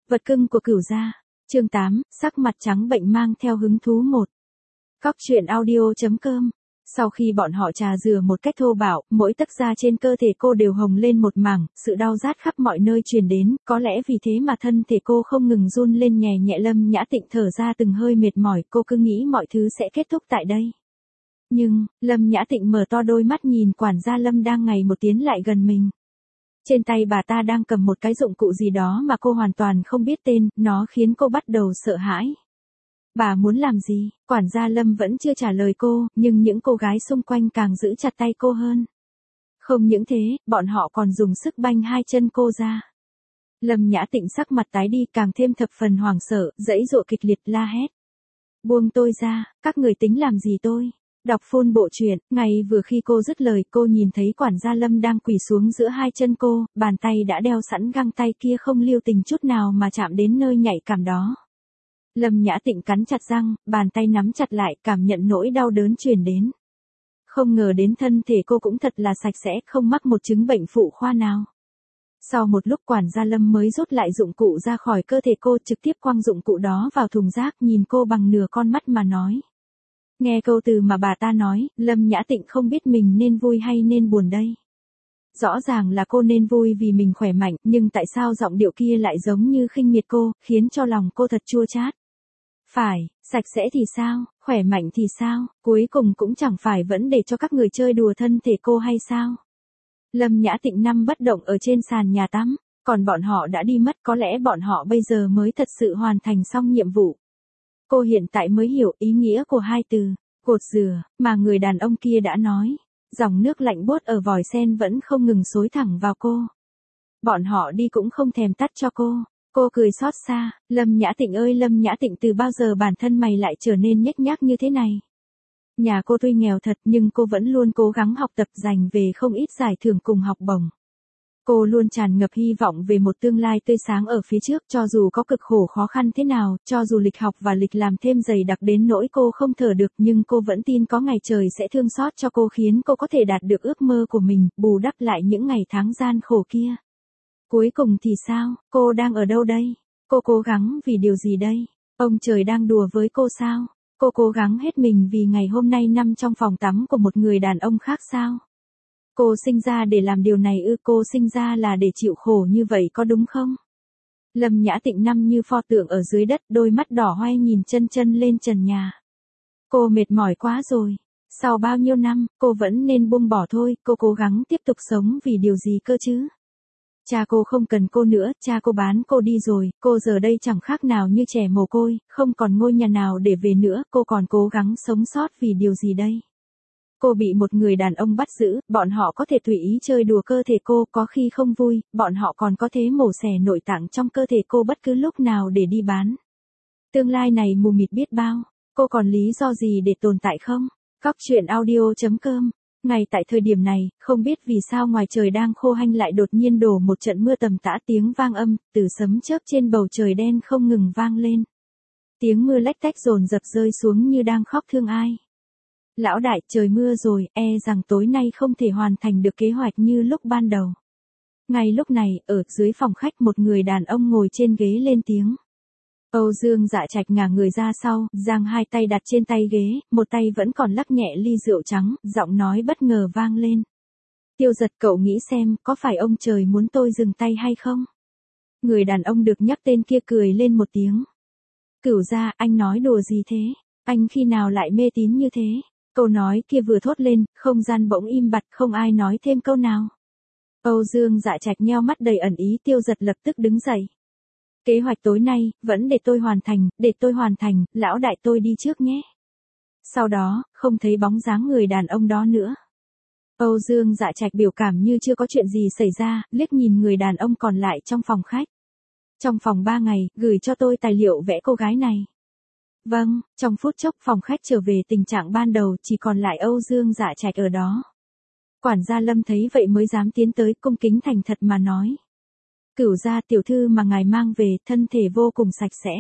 Vật cưng của Cửu gia. Chương 8, sắc mặt trắng bệnh mang theo hứng thú 1. Cóc truyện audio.com. Sau khi bọn họ trà rửa một cách thô bạo, mỗi tấc da trên cơ thể cô đều hồng lên một mảng, sự đau rát khắp mọi nơi truyền đến, có lẽ vì thế mà thân thể cô không ngừng run lên nhẹ nhẹ. Lâm Nhã Tịnh thở ra từng hơi mệt mỏi, cô cứ nghĩ mọi thứ sẽ kết thúc tại đây. Nhưng, Lâm Nhã Tịnh mở to đôi mắt nhìn quản gia Lâm đang ngày một tiến lại gần mình. Trên tay bà ta đang cầm một cái dụng cụ gì đó mà cô hoàn toàn không biết tên, nó khiến cô bắt đầu sợ hãi. Bà muốn làm gì? Quản gia Lâm vẫn chưa trả lời cô, nhưng những cô gái xung quanh càng giữ chặt tay cô hơn. Không những thế, bọn họ còn dùng sức banh hai chân cô ra. Lâm Nhã Tịnh sắc mặt tái đi, càng thêm thập phần hoảng sợ, giãy giụa kịch liệt la hét. Buông tôi ra, các người tính làm gì tôi? Đọc phôn bộ truyện, ngay vừa khi cô dứt lời cô nhìn thấy quản gia Lâm đang quỳ xuống giữa hai chân cô, bàn tay đã đeo sẵn găng tay kia không lưu tình chút nào mà chạm đến nơi nhạy cảm đó. Lâm Nhã Tịnh cắn chặt răng, bàn tay nắm chặt lại, cảm nhận nỗi đau đớn truyền đến. Không ngờ đến thân thể cô cũng thật là sạch sẽ, không mắc một chứng bệnh phụ khoa nào. Sau một lúc quản gia Lâm mới rút lại dụng cụ ra khỏi cơ thể cô, trực tiếp quăng dụng cụ đó vào thùng rác, nhìn cô bằng nửa con mắt mà nói. Nghe câu từ mà bà ta nói, Lâm Nhã Tịnh không biết mình nên vui hay nên buồn đây. Rõ ràng là cô nên vui vì mình khỏe mạnh, nhưng tại sao giọng điệu kia lại giống như khinh miệt cô, khiến cho lòng cô thật chua chát. Phải, sạch sẽ thì sao, khỏe mạnh thì sao, cuối cùng cũng chẳng phải vẫn để cho các người chơi đùa thân thể cô hay sao. Lâm Nhã Tịnh nằm bất động ở trên sàn nhà tắm, còn bọn họ đã đi mất, có lẽ bọn họ bây giờ mới thật sự hoàn thành xong nhiệm vụ. Cô hiện tại mới hiểu ý nghĩa của hai từ, cột dừa, mà người đàn ông kia đã nói. Dòng nước lạnh buốt ở vòi sen vẫn không ngừng xối thẳng vào cô. Bọn họ đi cũng không thèm tắt cho cô. Cô cười xót xa, Lâm Nhã Tịnh ơi Lâm Nhã Tịnh, từ bao giờ bản thân mày lại trở nên nhếch nhác như thế này? Nhà cô tuy nghèo thật nhưng cô vẫn luôn cố gắng học tập, giành về không ít giải thưởng cùng học bổng. Cô luôn tràn ngập hy vọng về một tương lai tươi sáng ở phía trước, cho dù có cực khổ khó khăn thế nào, cho dù lịch học và lịch làm thêm dày đặc đến nỗi cô không thở được, nhưng cô vẫn tin có ngày trời sẽ thương xót cho cô, khiến cô có thể đạt được ước mơ của mình, bù đắp lại những ngày tháng gian khổ kia. Cuối cùng thì sao? Cô đang ở đâu đây? Cô cố gắng vì điều gì đây? Ông trời đang đùa với cô sao? Cô cố gắng hết mình vì ngày hôm nay nằm trong phòng tắm của một người đàn ông khác sao? Cô sinh ra để làm điều này ư? Cô sinh ra là để chịu khổ như vậy có đúng không? Lâm Nhã Tịnh nằm như pho tượng ở dưới đất, đôi mắt đỏ hoe nhìn chân chân lên trần nhà. Cô mệt mỏi quá rồi. Sau bao nhiêu năm, cô vẫn nên buông bỏ thôi, cô cố gắng tiếp tục sống vì điều gì cơ chứ? Cha cô không cần cô nữa, cha cô bán cô đi rồi, cô giờ đây chẳng khác nào như trẻ mồ côi, không còn ngôi nhà nào để về nữa, cô còn cố gắng sống sót vì điều gì đây? Cô bị một người đàn ông bắt giữ, bọn họ có thể tùy ý chơi đùa cơ thể cô, có khi không vui, bọn họ còn có thể mổ xẻ nội tạng trong cơ thể cô bất cứ lúc nào để đi bán. Tương lai này mù mịt biết bao, cô còn lý do gì để tồn tại không? Cóc truyện audio.com. Ngay tại thời điểm này, không biết vì sao ngoài trời đang khô hanh lại đột nhiên đổ một trận mưa tầm tã, tiếng vang âm, từ sấm chớp trên bầu trời đen không ngừng vang lên. Tiếng mưa lách tách dồn dập rơi xuống như đang khóc thương ai. Lão đại, trời mưa rồi, rằng tối nay không thể hoàn thành được kế hoạch như lúc ban đầu. Ngay lúc này, ở dưới phòng khách một người đàn ông ngồi trên ghế lên tiếng. Âu Dương Dạ Trạch ngả người ra sau, giang hai tay đặt trên tay ghế, một tay vẫn còn lắc nhẹ ly rượu trắng, giọng nói bất ngờ vang lên. Tiêu Giật, cậu nghĩ xem, có phải ông trời muốn tôi dừng tay hay không? Người đàn ông được nhắc tên kia cười lên một tiếng. Cửu gia, anh nói đùa gì thế? Anh khi nào lại mê tín như thế? Câu nói kia vừa thốt lên, không gian bỗng im bặt, không ai nói thêm câu nào. Âu Dương Dạ Trạch nheo mắt đầy ẩn ý. Tiêu Giật lập tức đứng dậy. Kế hoạch tối nay, vẫn để tôi hoàn thành, lão đại tôi đi trước nhé. Sau đó, không thấy bóng dáng người đàn ông đó nữa. Âu Dương Dạ Trạch biểu cảm như chưa có chuyện gì xảy ra, liếc nhìn người đàn ông còn lại trong phòng khách. Trong vòng 3 ngày, gửi cho tôi tài liệu vẽ cô gái này. Vâng, trong phút chốc phòng khách trở về tình trạng ban đầu, chỉ còn lại Âu Dương Dạ Trạch ở đó. Quản gia Lâm thấy vậy mới dám tiến tới, cung kính thành thật mà nói. Cửu gia, tiểu thư mà ngài mang về, thân thể vô cùng sạch sẽ.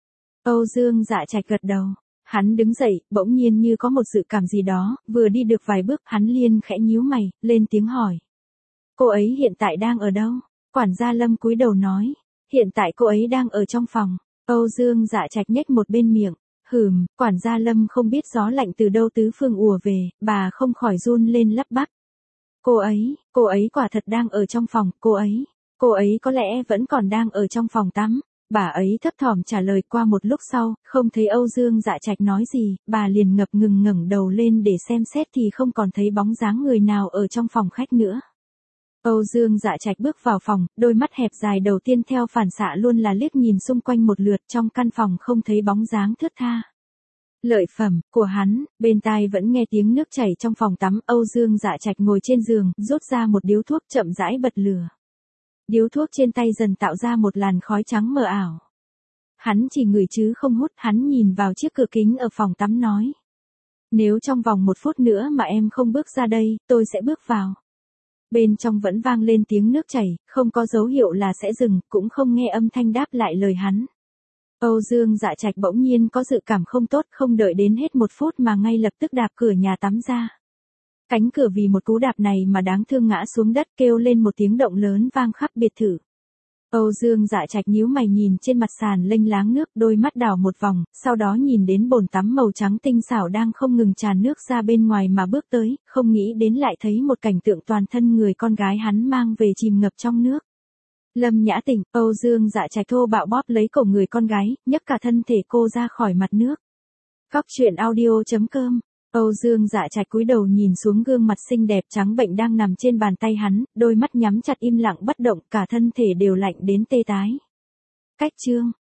Âu Dương Dạ Trạch gật đầu. Hắn đứng dậy, bỗng nhiên như có một dự cảm gì đó, vừa đi được vài bước, hắn liền khẽ nhíu mày, lên tiếng hỏi. Cô ấy hiện tại đang ở đâu? Quản gia Lâm cúi đầu nói. Hiện tại cô ấy đang ở trong phòng. Âu Dương Dạ Trạch nhếch một bên miệng. Quản gia Lâm không biết gió lạnh từ đâu tứ phương ùa về, bà không khỏi run lên lắp bắp. Cô ấy quả thật đang ở trong phòng, cô ấy có lẽ vẫn còn đang ở trong phòng tắm. Bà ấy thấp thỏm trả lời. Qua một lúc sau, không thấy Âu Dương Dạ Trạch nói gì, bà liền ngập ngừng ngẩng đầu lên để xem xét thì không còn thấy bóng dáng người nào ở trong phòng khách nữa. Âu Dương Dạ Trạch bước vào phòng, đôi mắt hẹp dài đầu tiên theo phản xạ luôn là liếc nhìn xung quanh một lượt, trong căn phòng không thấy bóng dáng thướt tha. Lợi phẩm của hắn, bên tai vẫn nghe tiếng nước chảy trong phòng tắm. Âu Dương Dạ Trạch ngồi trên giường, rút ra một điếu thuốc chậm rãi bật lửa. Điếu thuốc trên tay dần tạo ra một làn khói trắng mờ ảo. Hắn chỉ ngửi chứ không hút, hắn nhìn vào chiếc cửa kính ở phòng tắm nói. Nếu trong vòng 1 phút nữa mà em không bước ra đây, tôi sẽ bước vào. Bên trong vẫn vang lên tiếng nước chảy, không có dấu hiệu là sẽ dừng, cũng không nghe âm thanh đáp lại lời hắn. Âu Dương Dạ Trạch bỗng nhiên có dự cảm không tốt, không đợi đến hết 1 phút mà ngay lập tức đạp cửa nhà tắm ra. Cánh cửa vì một cú đạp này mà đáng thương ngã xuống đất, kêu lên một tiếng động lớn vang khắp biệt thự. Âu Dương Dạ Trạch nhíu mày nhìn trên mặt sàn lênh láng nước, đôi mắt đảo một vòng, sau đó nhìn đến bồn tắm màu trắng tinh xảo đang không ngừng tràn nước ra bên ngoài mà bước tới, không nghĩ đến lại thấy một cảnh tượng toàn thân người con gái hắn mang về chìm ngập trong nước. Lâm Nhã Tịnh. Âu Dương Dạ Trạch thô bạo bóp lấy cổ người con gái, nhấc cả thân thể cô ra khỏi mặt nước. Cóc.audio.com. Âu Dương Dạ Trạch cúi đầu nhìn xuống gương mặt xinh đẹp trắng bệnh đang nằm trên bàn tay hắn, đôi mắt nhắm chặt im lặng bất động, cả thân thể đều lạnh đến tê tái. Cách chương